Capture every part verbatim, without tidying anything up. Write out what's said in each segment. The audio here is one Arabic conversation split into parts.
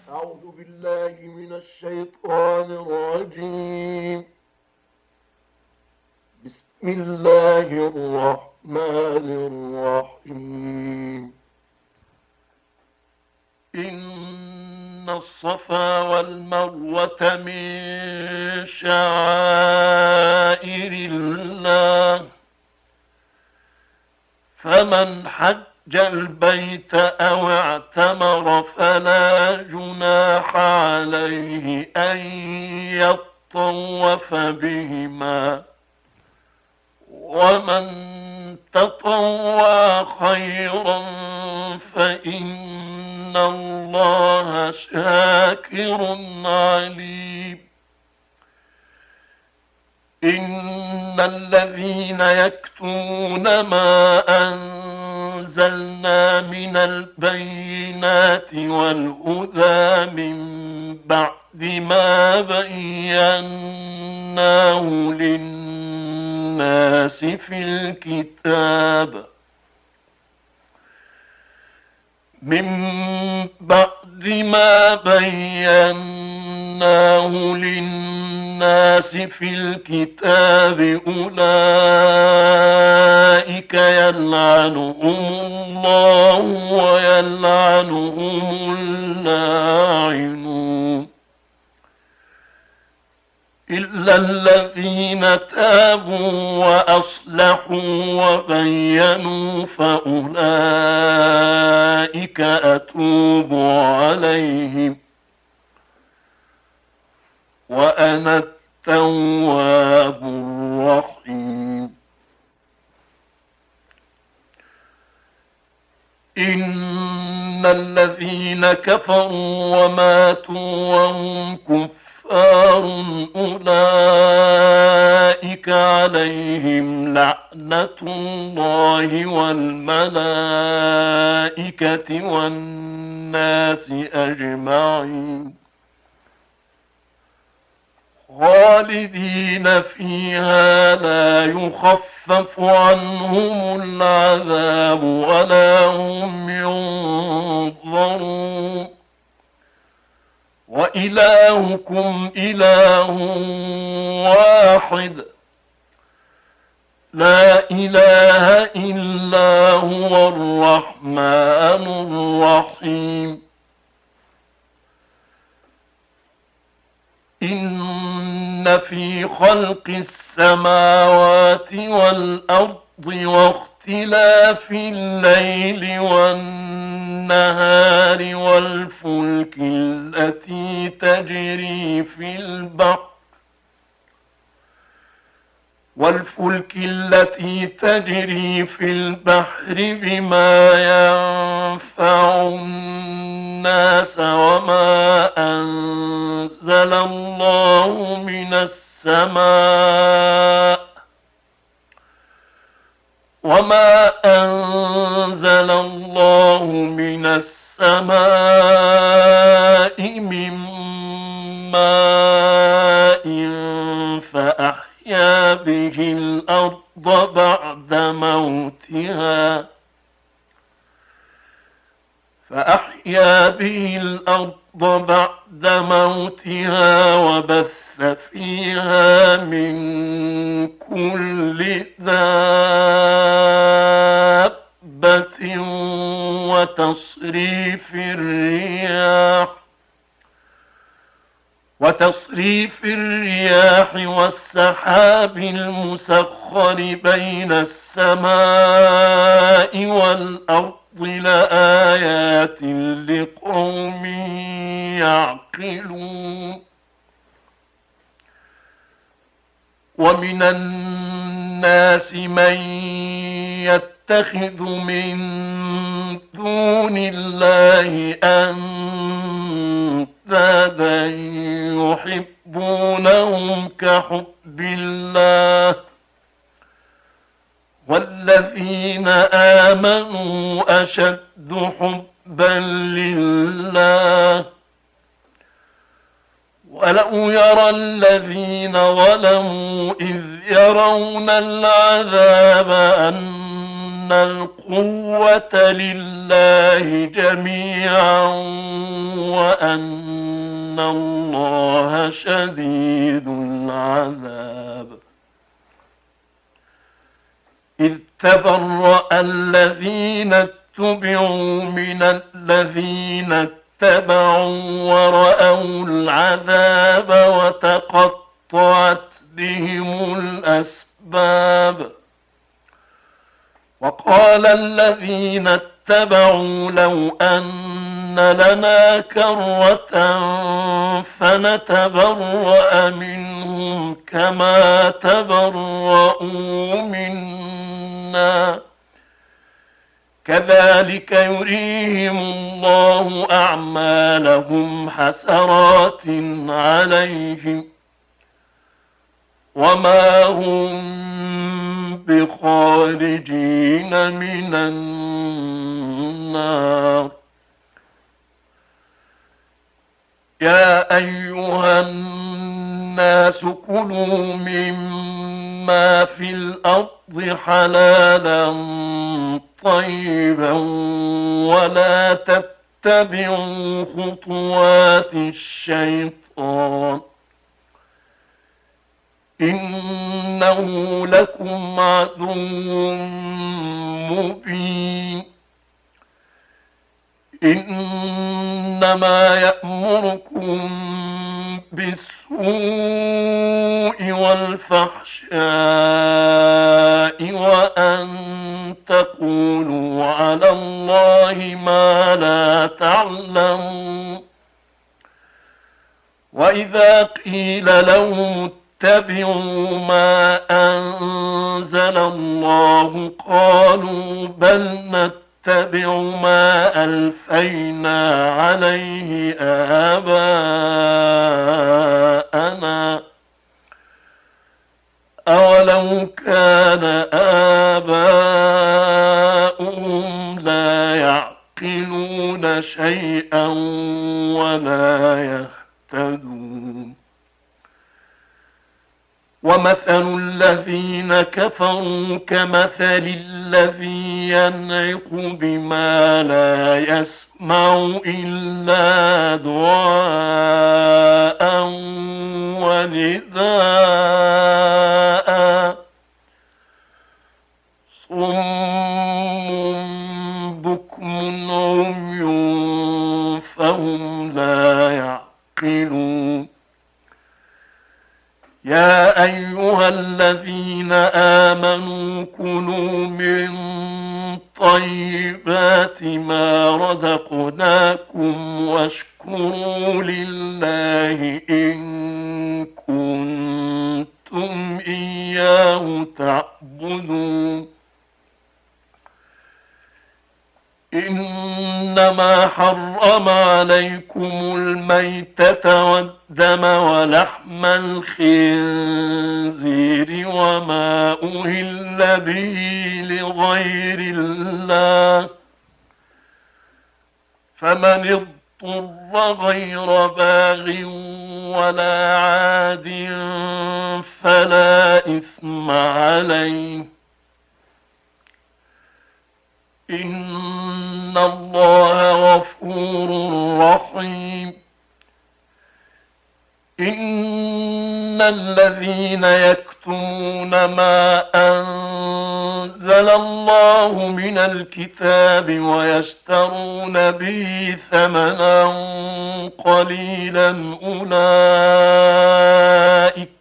أعوذ بالله من الشيطان الرجيم. بسم الله الرحمن الرحيم. إن الصفا والمروة من شعائر الله، فمن حج البيت أو اعتمر فلا جناح عليه أن يطوف بهما، ومن تطوع خيرا فإن الله شاكر عليم. إن الذين يكتمون ما أنزلنا من البينات والهدى من بعد ما بيناه للناس في الكتاب من بعد ما بيناه للناس في الكتاب أولئك يلعنهم الله ويلعنهم اللاعنون، إلا الذين تابوا وأصلحوا وبينوا فأولئك أتوب عليهم، وأنا التواب الرحيم. إن الذين كفروا وماتوا وهم كفار أولئك عليهم لعنة الله والملائكة والناس أجمعين خالدين فيها لا يخفف عنهم العذاب ولا هم ينظرون، وإلهكم إله واحد لا إله إلا هو الرحمن الرحيم. إن في خلق السماوات والأرض واختلاف الليل والنهار والفلك التي تجري في البحر والفلك التي تجري في البحر بما ينفع الناس وما أنزل الله من السماء وما أنزل الله من السماء من ماء فأحيا به الأرض بعد موتها فأحيا به الأرض بعد موتها وبث فيها من كل دابة وتصريف الرياح وتصريف الرياح والسحاب المسخر بين السماء والأرض لآيات لقوم يعقلون. ومن الناس من يتخذ من دون الله أندادا يحبونهم كحب الله والذين آمنوا أشد حبا لله. ولو يرى الذين ظلموا إذ يرون العذاب أن أن القوة لله جميعا وأن الله شديد العذاب. إذ تبرأ الذين اتبعوا من الذين اتبعوا ورأوا العذاب وتقطعت بهم الأسباب. وقال الذين اتبعوا لو أن لنا كرة فنتبرأ منهم كما تبرؤوا منا كذلك يريهم الله أعمالهم حسرات عليهم وما هم بخارجين من النار. يا أيها الناس كلوا مما في الأرض حلالا طيبا ولا تتبعوا خطوات الشيطان إنه لكم عدو مبين. إنما يأمركم بالسوء والفحشاء وأن تقولوا على الله ما لا تعلمون. وإذا قيل لهم اتبعوا ما أنزل الله قالوا بل نتبع ما ألفينا عليه آباءنا أولو كان آباؤهم لا يعقلون شيئا ولا يهتدون. ومثل الذين كفروا كمثل الذي ينعق بما لا يسمع إلا دعاء ونداء صم بكم عمي فهم لا يعقلون. يا أيها الذين آمنوا كلوا من طيبات ما رزقناكم واشكروا لله إن كنتم إياه تعبدون. إنما حرم عليكم الميتة والدم ولحم الخنزير وما أهل به لغير الله فمن اضطر غير باغ ولا عاد فلا إثم عليه إن الله غفور رحيم. إن الذين يكتمون ما أنزل الله من الكتاب ويشترون به ثمنا قليلا أولئك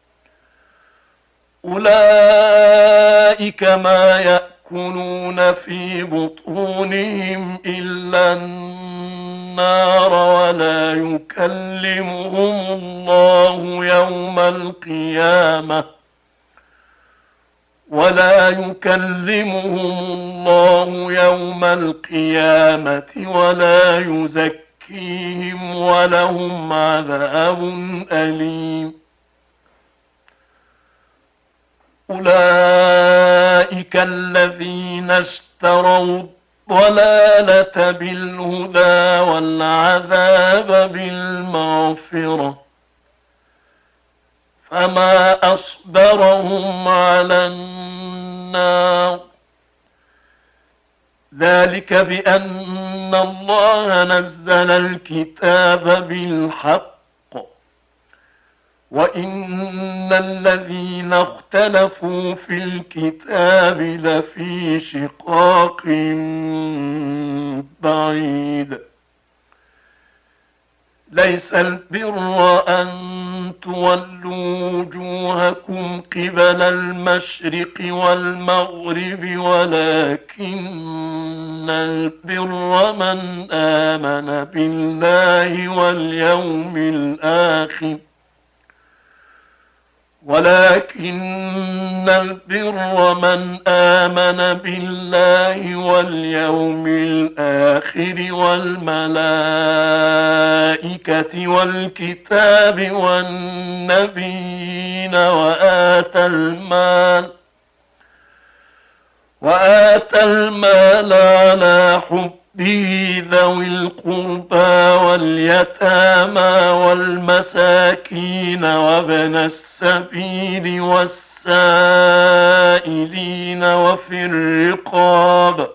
أولئك ما يأتون يأكلون في بطونهم إلا النار ولا يكلمهم الله يوم القيامة ولا يكلمهم الله يوم القيامة ولا يزكيهم ولهم عذاب أليم. أولئك الذين اشتروا الضلالة بالهدى والعذاب بالمغفرة فما أصبرهم على النار ذلك بأن الله نزل الكتاب بالحق وإن الذين اختلفوا في الكتاب لفي شقاق بعيد ليس البر أن تولوا وجوهكم قبل المشرق والمغرب ولكن البر من آمن بالله واليوم الآخر ولكن البر من آمن بالله واليوم الآخر والملائكة والكتاب والنبيين وآتى المال وآتى المال على حبه ذوي القربى واليتامى والمساكين وابن السبيل والسائلين وفي الرقاب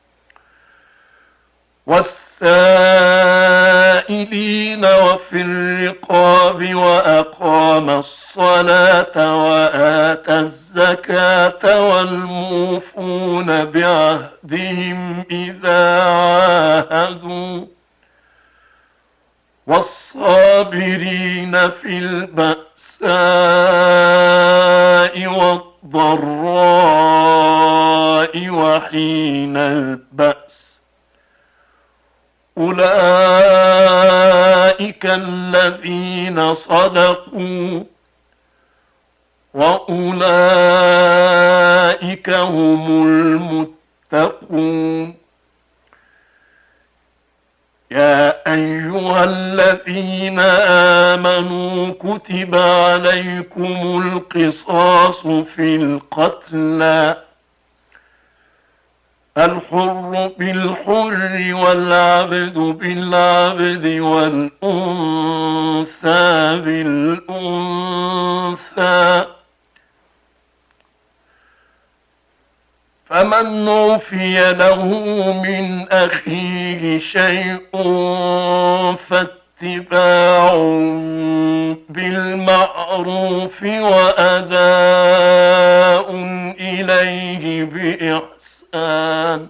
والسائلين وفي الرقاب وأقام الصلاة وآتى الزكاة والموفون بعهدهم إذا عاهدوا والصابرين في البأساء والضراء وحين البأس أولئك الذين صدقوا وأولئك هم المتقون يا أيها الذين آمنوا كتب عليكم القصاص في القتلى الحر بالحر والعبد بالعبد والأنثى بالأنثى فمن عفي له من أخيه شيء فاتباع بالمعروف وأداء إليه بإحسان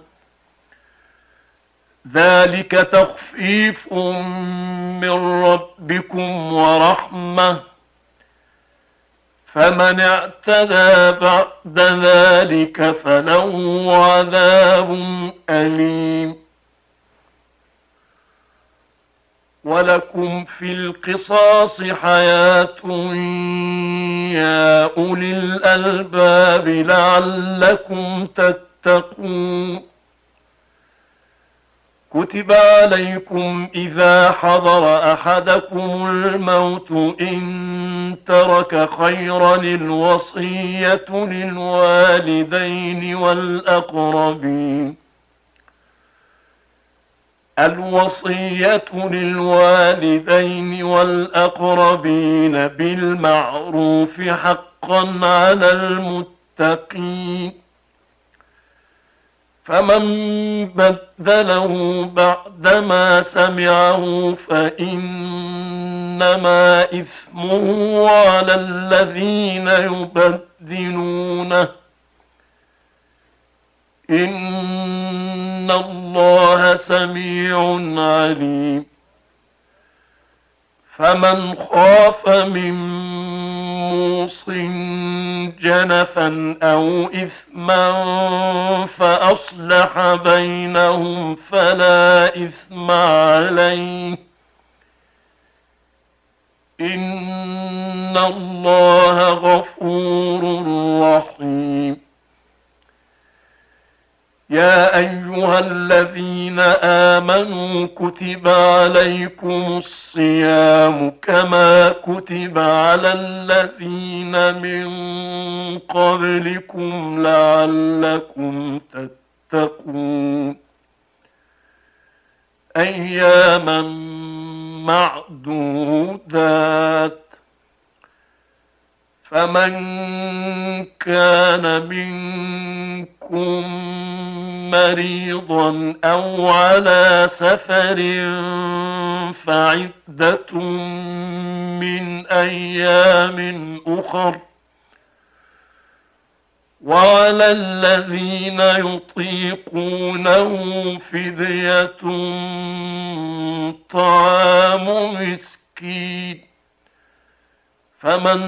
ذلك تخفيف من ربكم ورحمة فمن اعتدى بعد ذلك فله عذاب أليم ولكم في القصاص حياة يا أولي الألباب لعلكم تتقون كتب عليكم إذا حضر أحدكم الموت إن ترك خيرا الوصية للوالدين والأقربين الوصية للوالدين والأقربين بالمعروف حقا على المتقين فمن بدله بعدما سمعه فإنما إثمه على الذين يبدلونه إن الله سميع عليم فمن خاف من موص جنفا أو إثما فأصلح بينهم فلا إثم عليه إن الله غفور رحيم يا أيها الذين آمنوا كتب عليكم الصيام كما كتب على الذين من قبلكم لعلكم تتقون أياما معدودات فمن كان منكم مريضا أو على سفر فعدة من أيام أخر، وعلى الذين يطيقونه فدية طعام مسكين، فمن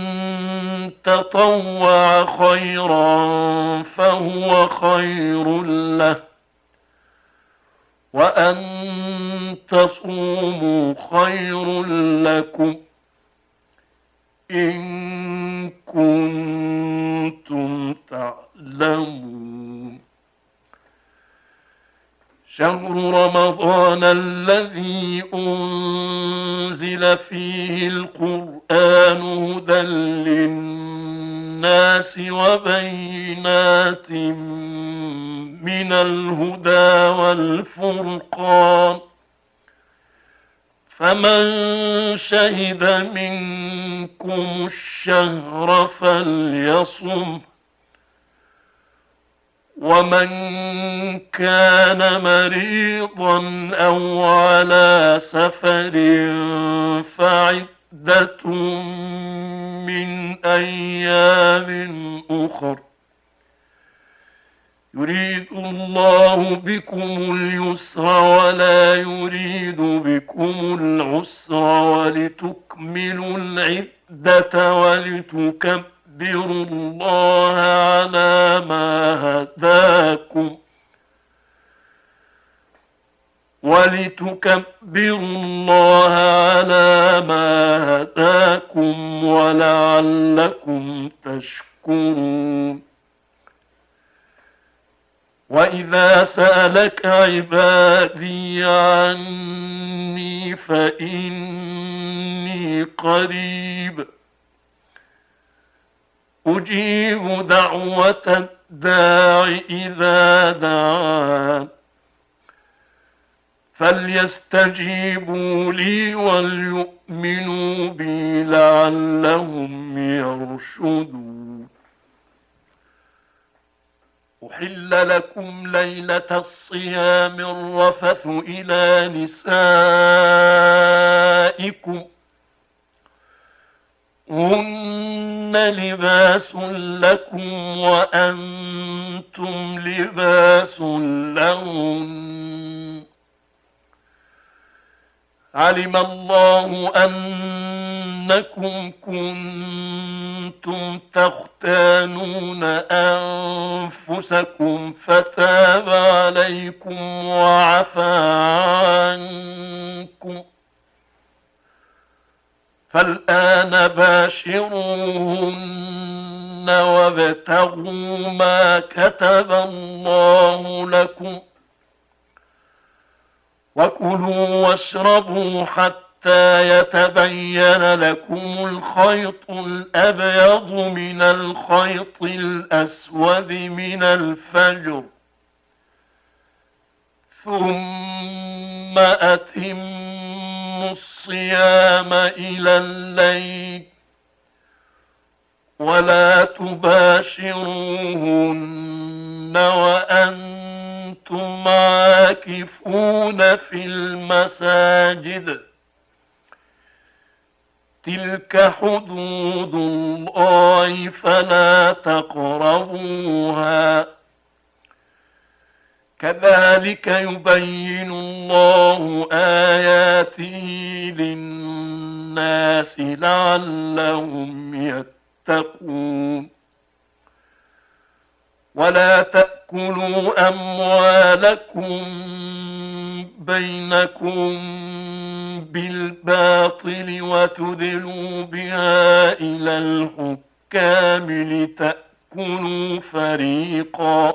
تطوع خيرا فهو خير له، وأن تصوموا خير لكم إن كنتم تعلمون. شهر رمضان الذي أنزل فيه القرآن هدى للناس وبينات من الهدى والفرقان، فمن شهد منكم الشهر فليصم، ومن كان مريضا أو على سفر فعدة من أيام أخر، يريد الله بكم اليسر ولا يريد بكم العسر ولتكملوا العدة ولتكبروا الله على ما هداكم ولتكبروا الله على ما هداكم ولعلكم تشكرون. وإذا سألك عبادي عني فإني قريب أجيب دعوة الداع إذا دعان، فليستجيبوا لي وليؤمنوا بي لعلهم يرشدون. أحل لكم ليلة الصيام الرفث إلى نسائكم هن لباس لكم وأنتم لباس لهن، علم الله أنكم كنتم تختانون أنفسكم فتاب عليكم وعفى عنكم، فالآن باشروهن وابتغوا ما كتب الله لكم، وكلوا واشربوا حتى يتبين لكم الخيط الأبيض من الخيط الأسود من الفجر، ثم أتموا الصيام إلى الليل ولا تباشروهن وأنتم عاكفون في المساجد، تلك حدود الله فلا تقربوها، كذلك يبين الله آياته للناس لعلهم يتقون. ولا تأكلوا أموالكم بينكم بالباطل وتدلوا بها إلى الحكام لتأكلوا فريقا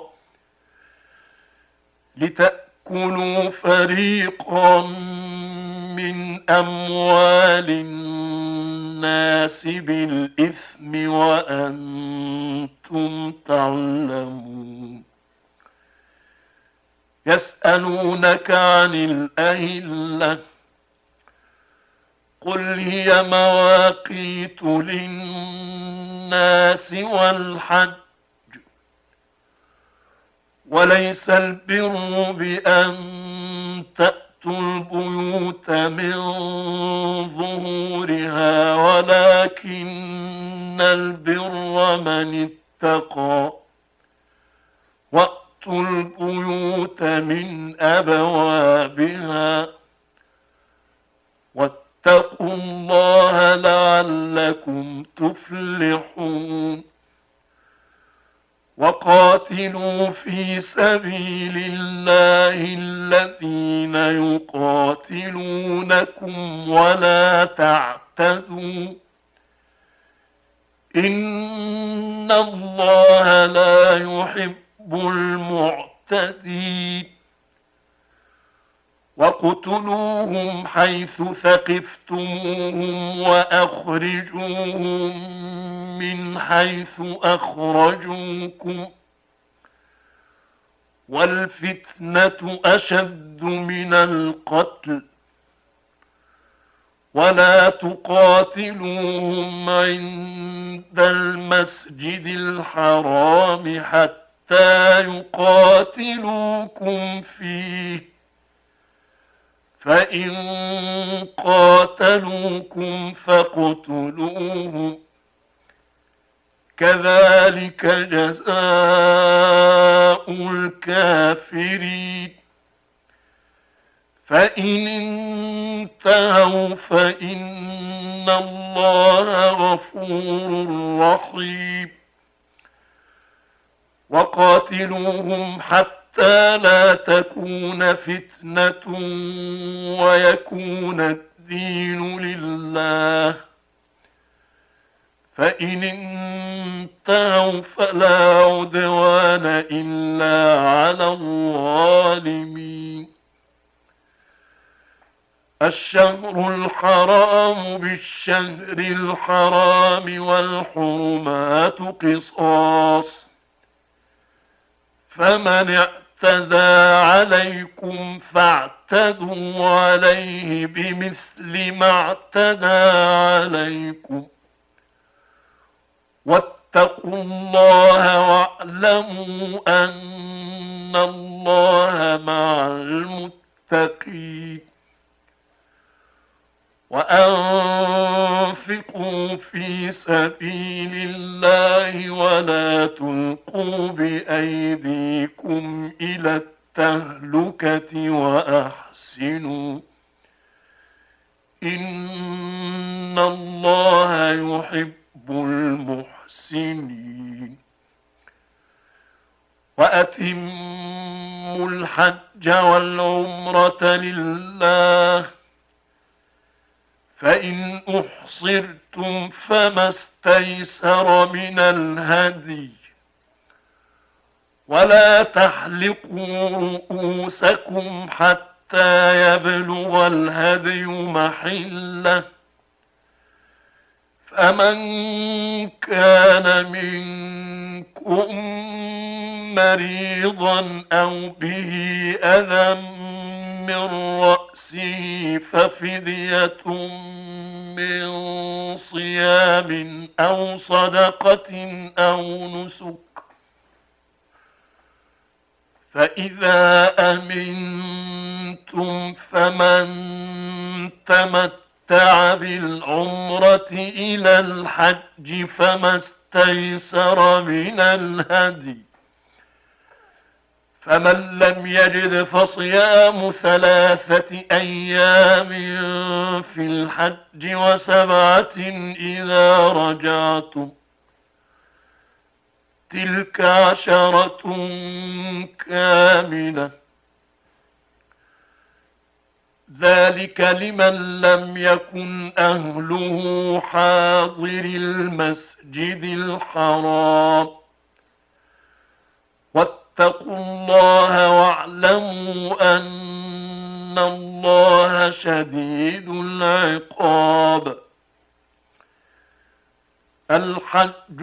لتأكلوا فريقا من أموال الناس بالإثم وأنتم تعلمون. يسألونك عن الأهلة قل هي مواقيت للناس والحج وليس البر بأن تأتوا البيوت من ظهورها ولكن البر من اتقى وأتوا البيوت من أبوابها واتقوا الله لعلكم تفلحون وقاتلوا في سبيل الله الذين يقاتلونكم ولا تعتدوا إن الله لا يحب المعتدين وقتلوهم حيث ثقفتموهم وأخرجوهم من حيث أخرجوكم والفتنة أشد من القتل ولا تقاتلوهم عند المسجد الحرام حتى يقاتلوكم فيه فإن قاتلوكم فاقتلوهم كذلك جزاء الكافرين فإن انتهوا فإن الله غفور رحيم وقاتلوهم حتى لا تكون فتنة ويكون الدين لله فإن انتهوا فلا عدوان إلا على الظالمين الشهر الحرام بالشهر الحرام والحرمات قصاص فمن اعتدى عليكم فاعتدوا عليه بمثل ما اعتدى عليكم واتقوا الله واعلموا أن الله مع المتقين وأنفقوا في سبيل الله ولا تلقوا بأيديكم إلى التهلكة وأحسنوا إن الله يحب المحسنين وأتموا الحج والعمرة لله فإن أحصرتم فما استيسر من الهدي ولا تحلقوا رؤوسكم حتى يبلغ الهدي محله فمن كان منكم مريضا أو به أذى من رأسه ففدية من صيام أو صدقة أو نسك فإذا أمنتم فمن تمتع بالعمرة إلى الحج فما استيسر من الهدي فمن لم يجد فصيام ثلاثة أيام في الحج وسبعة إذا رجعتم تلك عشرة كاملة ذلك لمن لم يكن أهله حاضر المسجد الحرام واتقوا الله واعلموا أن الله شديد العقاب الحج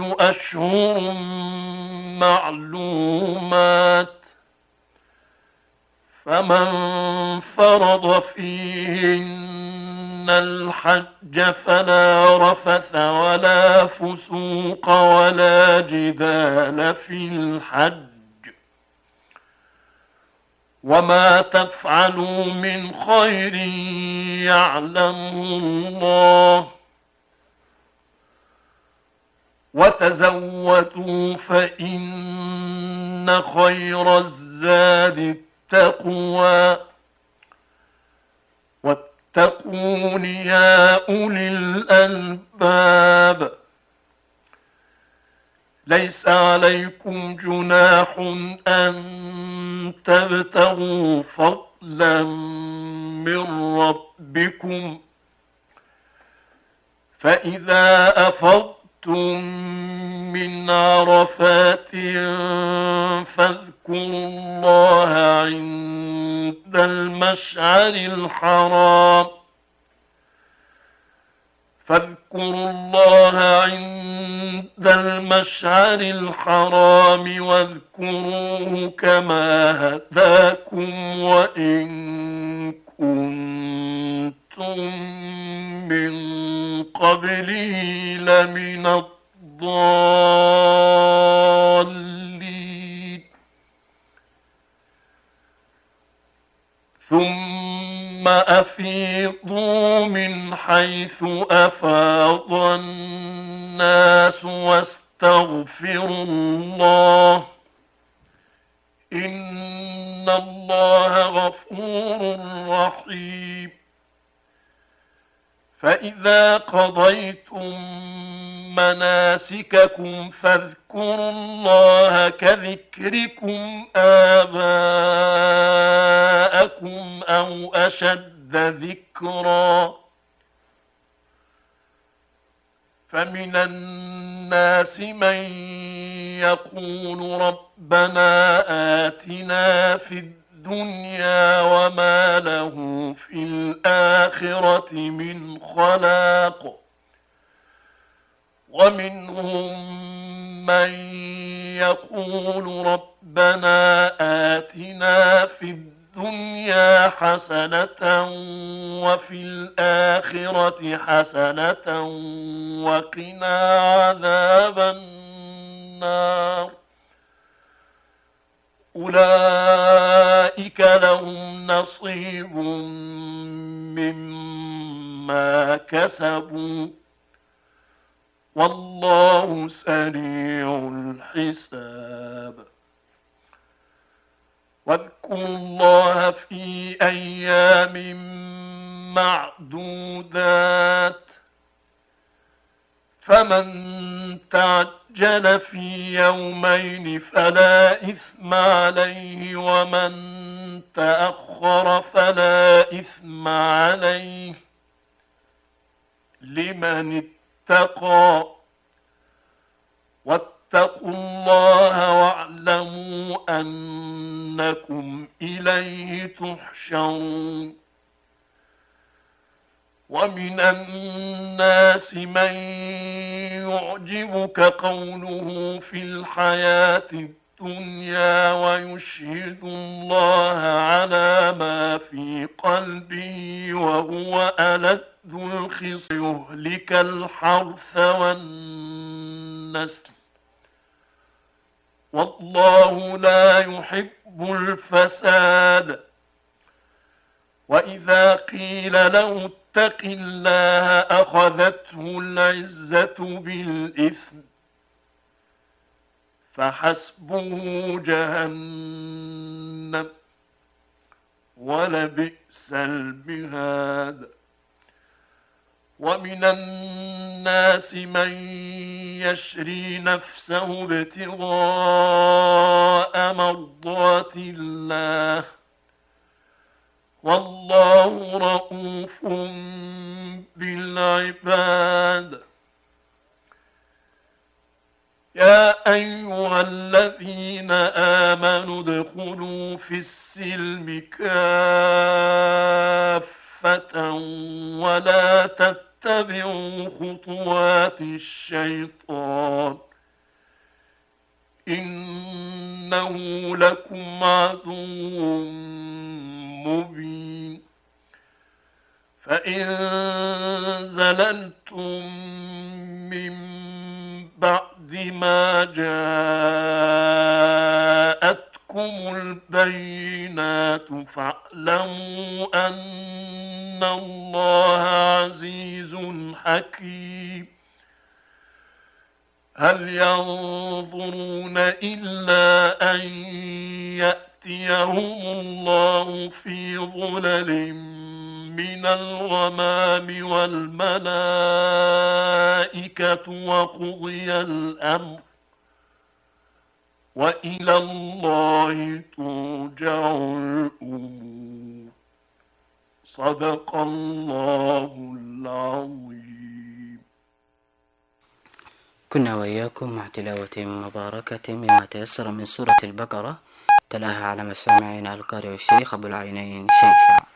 أشهر معلومات فمن فرض فيهن الحج فلا رفث ولا فسوق ولا جدال في الحج، وما تفعلوا من خير يعلمه الله، وتزودوا فإن خير الزاد التقوى، واتقون يا أولي الألباب. ليس عليكم جناح أن تبتغوا فضلا من ربكم، فإذا أفضتم من عرفات فاذكروا الله عند المشعر الحرام فاذكروا الله عند المشعر الحرام واذكروه كما هداكم وإن كنتم من قبله لمن الضالين. ثم أفيضوا من حيث أفاض الناس واستغفروا الله، إن الله غفور رحيم. فإذا قضيتم مناسككم فاذكروا الله كذكركم آباءكم أو أشد ذكرا، فمن الناس من يقول ربنا آتنا في الدنيا وما له في الآخرة من خلاق، ومنهم من يقول ربنا آتنا في الدنيا حسنة وفي الآخرة حسنة وقنا عذاب النار. أولئك لهم نصيب مما كسبوا والله سريع الحساب. واذكروا الله في أيام معدودات، فمن تعجل في يومين فلا إثم عليه ومن تأخر فلا إثم عليه لمن اتقى، واتقوا الله واعلموا أنكم إليه تحشرون. ومن الناس من يعجبك قوله في الحياة الدنيا ويشهد الله على ما في قلبه وهو ألد الخصام يهلك الحرث والنسل والله لا يحب الفساد. وإذا قيل له اتق الله أخذته العزة بالإثم فحسبه جهنم ولبئس المهاد. ومن الناس من يشري نفسه ابتغاء مرضات الله والله رؤوف بالعباد. يا أيها الذين آمنوا ادخلوا في السلم كافة ولا تتبعوا خطوات الشيطان إنه لكم عدو مبين فإن زللتم من بعد ما جاءتكم البينات فاعلموا أن الله عزيز حكيم هل ينظرون إلا أن يأتيهم الله في ظلل من الغمام والملائكة وقضي الأمر وإلى الله ترجع الأمور صدق الله العظيم. كنا وإياكم مع تلاوة مباركة مما تيسر من سورة البقرة، تلاها على مسامعنا القارئ الشيخ أبو العينين شيخ.